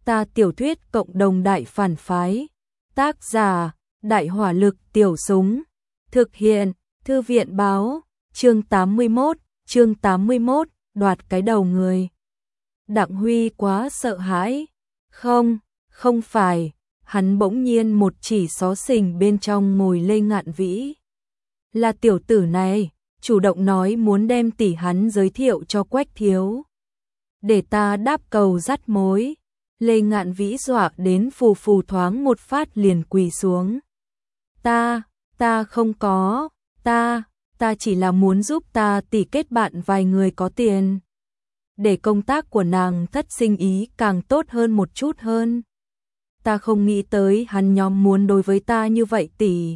Ta tiểu thuyết cộng đồng đại phản phái. Tác giả, Đại hỏa lực tiểu súng. Thực hiện, Thư viện báo, chương 81, đoạt cái đầu người. Đặng Huy quá sợ hãi. Không phải, hắn bỗng nhiên một chỉ xó xỉnh bên trong ngồi Lê Ngạn Vĩ. Là tiểu tử này, chủ động nói muốn đem tỷ hắn giới thiệu cho Quách thiếu. Để ta đáp cầu dắt mối. Lê Ngạn Vĩ dọa đến phù phù thoáng một phát liền quỳ xuống. Ta không có, ta chỉ là muốn giúp ta tỷ kết bạn vài người có tiền. Để công tác của nàng thất sinh ý càng tốt hơn một chút hơn. Ta không nghĩ tới hắn nhóm muốn đối với ta như vậy tỷ.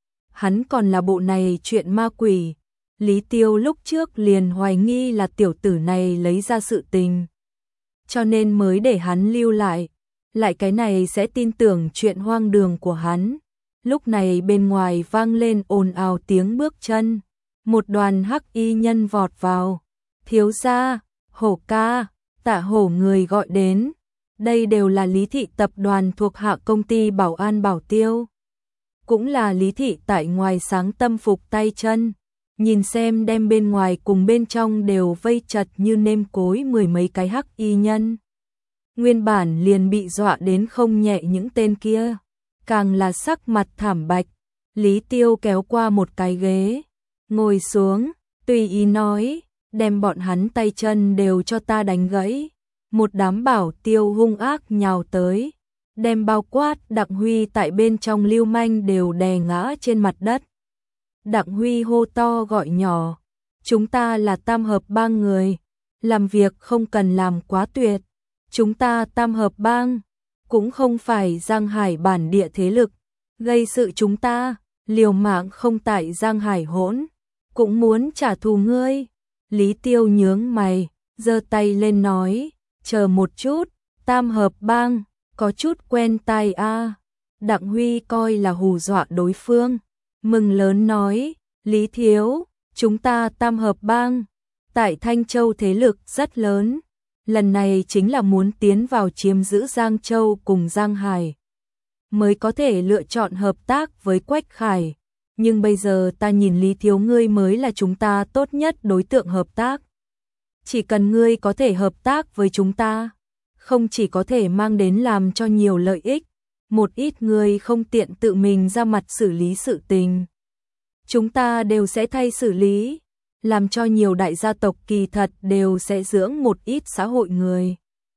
Hắn còn là bộ này chuyện ma quỷ. Lý Tiêu lúc trước liền hoài nghi là tiểu tử này lấy ra sự tình. Cho nên mới để hắn lưu lại cái này sẽ tin tưởng chuyện hoang đường của hắn. Lúc này bên ngoài vang lên ồn ào tiếng bước chân. Một đoàn hắc y nhân vọt vào. Thiếu gia, Hổ ca, Tạ Hổ người gọi đến. Đây đều là Lý thị tập đoàn thuộc hạ công ty Bảo An Bảo Tiêu. Cũng là Lý thị tại ngoài sáng tâm phục tay chân. Nhìn xem đem bên ngoài cùng bên trong đều vây chật như nêm cối mười mấy cái hắc y nhân. Nguyên bản liền bị dọa đến không nhẹ những tên kia. Càng là sắc mặt thảm bạch. Lý Tiêu kéo qua một cái ghế. Ngồi xuống, tùy ý nói, đem bọn hắn tay chân đều cho ta đánh gãy. Một đám Bảo Tiêu hung ác nhào tới. Đem bao quát Đặng Huy tại bên trong lưu manh đều đè ngã trên mặt đất. Đặng Huy hô to gọi nhỏ. Chúng ta là tam hợp bang người. Làm việc không cần làm quá tuyệt. Chúng ta tam hợp bang. Cũng không phải Giang Hải bản địa thế lực. Gây sự chúng ta. Liều mạng không tại Giang Hải hỗn. Cũng muốn trả thù ngươi. Lý Tiêu nhướng mày. Giơ tay lên nói. Chờ một chút. Tam hợp bang. Có chút quen tai a. Đặng Huy coi là hù dọa đối phương. Mừng lớn nói, Lý thiếu, chúng ta tam hợp bang, tại Thanh Châu thế lực rất lớn, lần này chính là muốn tiến vào chiếm giữ Giang Châu cùng Giang Hải, mới có thể lựa chọn hợp tác với Quách Khải, nhưng bây giờ ta nhìn Lý thiếu ngươi mới là chúng ta tốt nhất đối tượng hợp tác. Chỉ cần ngươi có thể hợp tác với chúng ta, không chỉ có thể mang đến làm cho nhiều lợi ích, một ít người không tiện tự mình ra mặt xử lý sự tình. Chúng ta đều sẽ thay xử lý, làm cho nhiều đại gia tộc kỳ thật đều sẽ dưỡng một ít xã hội người.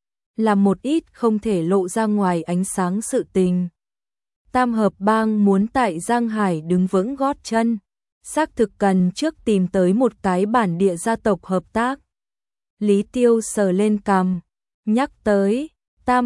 Làm một ít không thể lộ ra ngoài ánh sáng sự tình. Tam hợp bang muốn tại Giang Hải đứng vững gót chân, xác thực cần trước tìm tới một cái bản địa gia tộc hợp tác. Lý Tiêu sờ lên cằm, nhắc tới, tam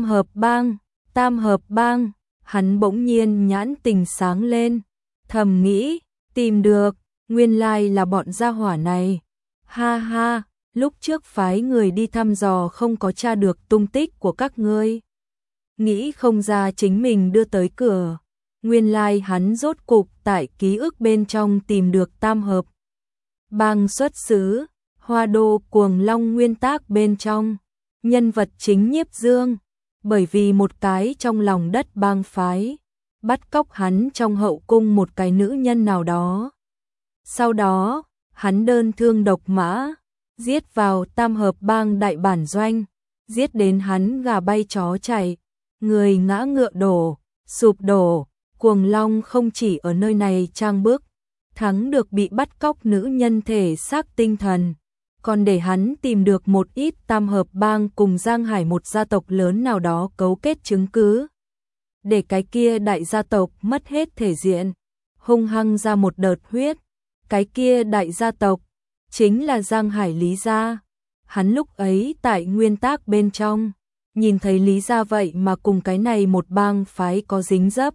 hợp bang, hắn bỗng nhiên nhãn tình sáng lên, thầm nghĩ, tìm được, nguyên lai là bọn gia hỏa này. Ha ha, lúc trước phái người đi thăm dò không có tra được tung tích của các ngươi. Nghĩ không ra chính mình đưa tới cửa, nguyên lai hắn rốt cục tại ký ức bên trong tìm được tam hợp. Bang xuất xứ, Hoa Đô Cuồng Long nguyên tác bên trong, nhân vật chính Nhiếp Dương. Bởi vì một cái trong lòng đất bang phái, bắt cóc hắn trong hậu cung một cái nữ nhân nào đó. Sau đó, hắn đơn thương độc mã, giết vào tam hợp bang đại bản doanh, giết đến hắn gà bay chó chạy, người ngã ngựa đổ, sụp đổ, Cuồng Long không chỉ ở nơi này trang bức, thắng được bị bắt cóc nữ nhân thể xác tinh thần. Còn để hắn tìm được một ít tam hợp bang cùng Giang Hải một gia tộc lớn nào đó cấu kết chứng cứ. Để cái kia đại gia tộc mất hết thể diện, hung hăng ra một đợt huyết. Cái kia đại gia tộc, chính là Giang Hải Lý gia. Hắn lúc ấy tại nguyên tác bên trong, nhìn thấy Lý gia vậy mà cùng cái này một bang phái có dính dấp.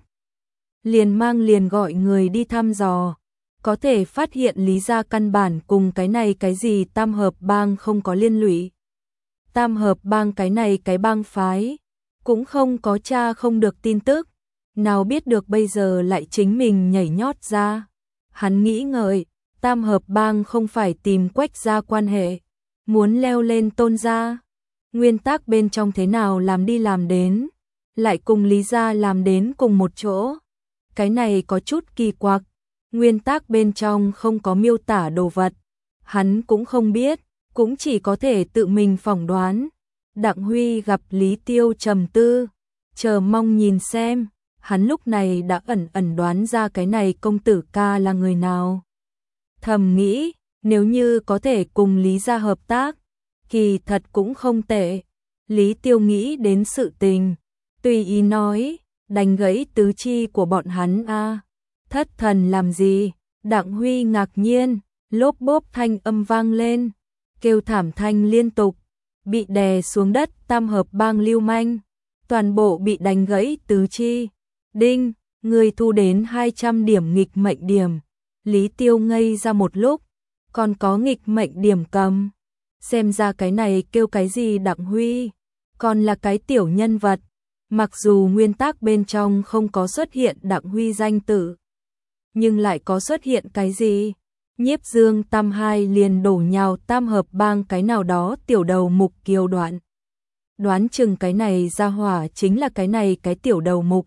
Liền gọi người đi thăm dò. Có thể phát hiện Lý gia căn bản cùng cái này cái gì tam hợp bang không có liên lụy. Tam hợp bang cái này cái bang phái, cũng không có tra không được tin tức, nào biết được bây giờ lại chính mình nhảy nhót ra. Hắn nghĩ ngợi, tam hợp bang không phải tìm Quách gia quan hệ, muốn leo lên Tôn gia. Nguyên tắc bên trong thế nào làm đi làm đến, lại cùng Lý gia làm đến cùng một chỗ. Cái này có chút kỳ quặc, nguyên tắc bên trong không có miêu tả đồ vật, hắn cũng không biết, cũng chỉ có thể tự mình phỏng đoán. Đặng Huy gặp Lý Tiêu trầm tư, chờ mong nhìn xem, hắn lúc này đã ẩn ẩn đoán ra cái này công tử ca là người nào. Thầm nghĩ, nếu như có thể cùng Lý gia hợp tác, kỳ thật cũng không tệ. Lý Tiêu nghĩ đến sự tình, tùy ý nói, đánh gãy tứ chi của bọn hắn a. Thất thần làm gì? Đặng Huy ngạc nhiên, lốp bốp thanh âm vang lên, kêu thảm thanh liên tục, bị đè xuống đất tam hợp bang lưu manh, toàn bộ bị đánh gãy tứ chi. Đinh, người thu đến 200 điểm nghịch mệnh điểm. Lý Tiêu ngây ra một lúc, còn có nghịch mệnh điểm cầm. Xem ra cái này kêu cái gì Đặng Huy, còn là cái tiểu nhân vật. Mặc dù nguyên tắc bên trong không có xuất hiện Đặng Huy danh tự, nhưng lại có xuất hiện cái gì? Nhiếp Dương Tam Hai liền đổ nhào tam hợp bang cái nào đó tiểu đầu mục Kiều Đoạn. Đoán chừng cái này ra hỏa chính là cái này cái tiểu đầu mục.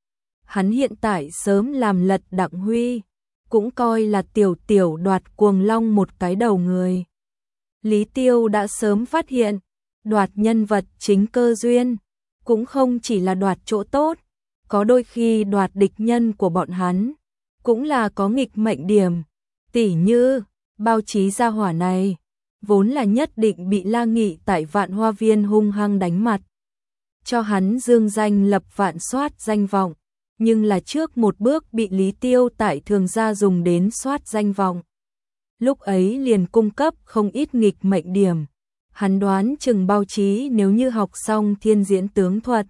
Hắn hiện tại sớm làm lật Đặng Huy, cũng coi là tiểu đoạt cuồng long một cái đầu người. Lý Tiêu đã sớm phát hiện, đoạt nhân vật chính cơ duyên, cũng không chỉ là đoạt chỗ tốt, có đôi khi đoạt địch nhân của bọn hắn, cũng là có nghịch mệnh điểm. Tỉ như, Bao Chí gia hỏa này, vốn là nhất định bị La Nghị tại Vạn Hoa Viên hung hăng đánh mặt, cho hắn dương danh lập vạn soát danh vọng, nhưng là trước một bước bị Lý Tiêu tại Thường gia dùng đến soát danh vọng. Lúc ấy liền cung cấp không ít nghịch mệnh điểm. Hắn đoán chừng Bao Chí nếu như học xong thiên diễn tướng thuật,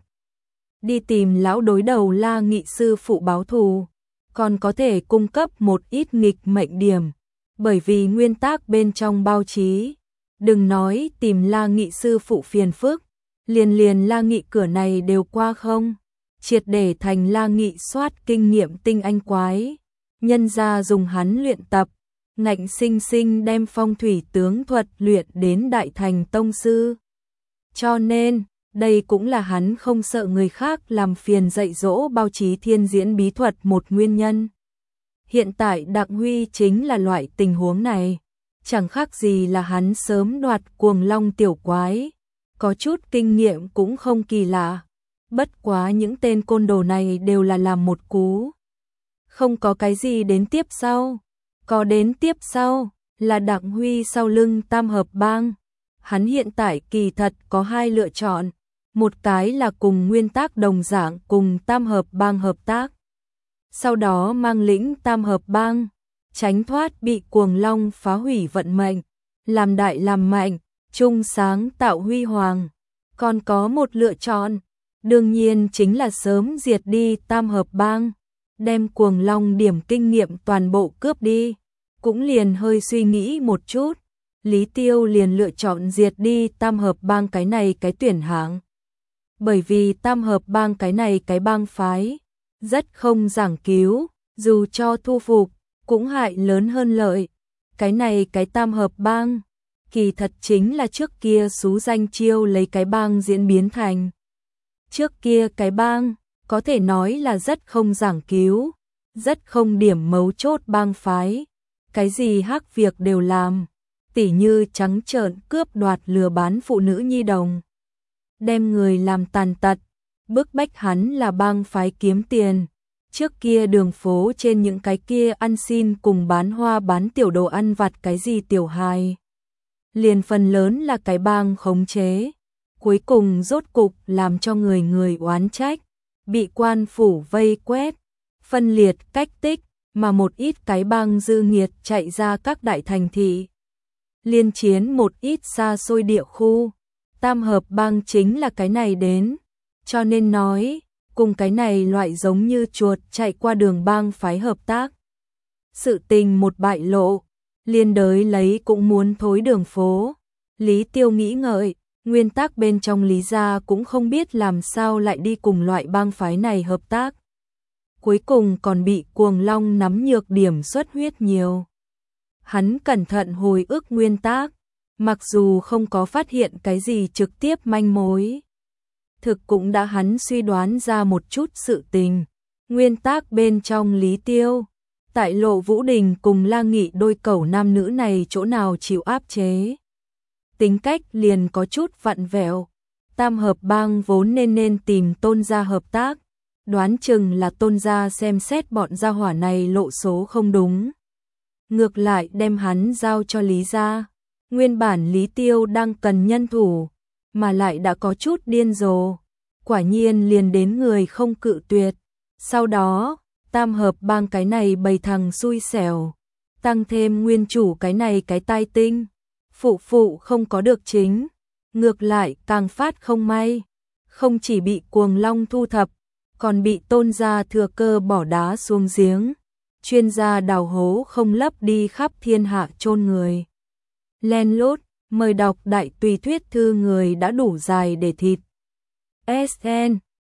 đi tìm lão đối đầu La Nghị sư phụ báo thù, còn có thể cung cấp một ít nghịch mệnh điểm. Bởi vì nguyên tắc bên trong Bao Chí, đừng nói tìm La Nghị sư phụ phiền phức, liền La Nghị cửa này đều qua không, triệt để thành La Nghị soát kinh nghiệm tinh anh quái. Nhân ra dùng hắn luyện tập, ngạnh sinh sinh đem phong thủy tướng thuật luyện đến đại thành tông sư. Cho nên, đây cũng là hắn không sợ người khác làm phiền dạy dỗ Bao Chí thiên diễn bí thuật một nguyên nhân. Hiện tại Đặng Huy chính là loại tình huống này, chẳng khác gì là hắn sớm đoạt cuồng long tiểu quái, có chút kinh nghiệm cũng không kỳ lạ. Bất quá những tên côn đồ này đều là làm một cú, không có cái gì đến tiếp sau. Có đến tiếp sau là Đặng Huy sau lưng tam hợp bang. Hắn hiện tại kỳ thật có hai lựa chọn, một cái là cùng nguyên tắc đồng dạng cùng tam hợp bang hợp tác, sau đó mang lĩnh tam hợp bang, tránh thoát bị cuồng long phá hủy vận mệnh, làm đại làm mạnh, chung sáng tạo huy hoàng. Còn có một lựa chọn, đương nhiên chính là sớm diệt đi tam hợp bang, đem cuồng long điểm kinh nghiệm toàn bộ cướp đi. Cũng liền hơi suy nghĩ một chút, Lý Tiêu liền lựa chọn diệt đi tam hợp bang cái này cái tuyển hạng. Bởi vì tam hợp bang cái này cái bang phái, rất không giảng cứu, dù cho thu phục, cũng hại lớn hơn lợi. Cái này cái tam hợp bang, kỳ thật chính là trước kia xú danh chiêu lấy cái bang diễn biến thành. Trước kia cái bang, có thể nói là rất không giảng cứu, rất không điểm mấu chốt bang phái. Cái gì hắc việc đều làm, tỉ như trắng trợn cướp đoạt lừa bán phụ nữ nhi đồng, đem người làm tàn tật, bức bách hắn là bang phái kiếm tiền. Trước kia đường phố trên những cái kia ăn xin cùng bán hoa bán tiểu đồ ăn vặt cái gì tiểu hài, liền phần lớn là cái bang khống chế. Cuối cùng rốt cục làm cho người oán trách, bị quan phủ vây quét, phân liệt cách tích, mà một ít cái bang dư nghiệt chạy ra các đại thành thị, liên chiến một ít xa xôi địa khu. Tam hợp bang chính là cái này đến, cho nên nói, cùng cái này loại giống như chuột chạy qua đường bang phái hợp tác. Sự tình một bại lộ, liên đới lấy cũng muốn thối đường phố. Lý Tiêu nghĩ ngợi, nguyên tắc bên trong Lý gia cũng không biết làm sao lại đi cùng loại bang phái này hợp tác. Cuối cùng còn bị cuồng long nắm nhược điểm xuất huyết nhiều. Hắn cẩn thận hồi ức nguyên tắc, Mặc dù không có phát hiện cái gì trực tiếp manh mối, thực cũng đã hắn suy đoán ra một chút sự tình. Nguyên tác bên trong Lý Tiêu, tại Lộ Vũ Đình cùng La Nghị đôi cẩu nam nữ này chỗ nào chịu áp chế. Tính cách liền có chút vặn vẹo. Tam hợp bang vốn nên tìm Tôn gia hợp tác, đoán chừng là Tôn gia xem xét bọn gia hỏa này lộ số không đúng, ngược lại đem hắn giao cho Lý gia. Nguyên bản Lý Tiêu đang cần nhân thủ, mà lại đã có chút điên rồ, quả nhiên liền đến người không cự tuyệt. Sau đó, tam hợp bang cái này bầy thằng xui xẻo, tăng thêm nguyên chủ cái này cái tai tinh, phụ không có được chính, ngược lại càng phát không may, không chỉ bị Cuồng Long thu thập, còn bị Tôn gia thừa cơ bỏ đá xuống giếng, chuyên gia đào hố không lấp đi khắp thiên hạ chôn người. Len lút, mời đọc đại tùy thuyết thư người đã đủ dài để thịt. SN